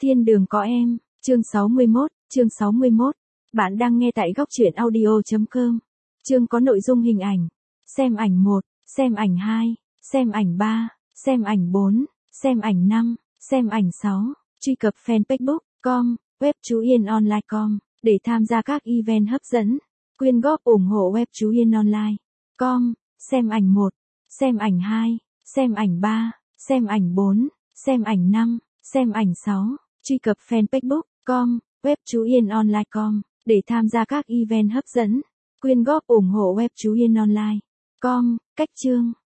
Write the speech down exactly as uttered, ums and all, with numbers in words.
Thiên đường có em, chương sáu mươi mốt, chương sáu mươi mốt. Bạn đang nghe tại góc truyện audio chấm com. Chương có nội dung hình ảnh. Xem ảnh một, xem ảnh hai, xem ảnh ba, xem ảnh bốn, xem ảnh năm, xem ảnh sáu. Truy cập fanpage book chấm com, web chú Yên online chấm com để tham gia các event hấp dẫn. Quyên góp ủng hộ web chú Yên online chấm com. Xem ảnh một, xem ảnh hai, xem ảnh ba, xem ảnh bốn, xem ảnh năm, xem ảnh sáu. Truy cập fanpage book chấm com, web chú Yên online chấm com để tham gia các event hấp dẫn. Quyên góp ủng hộ web chú Yên online chấm com. Cách chương.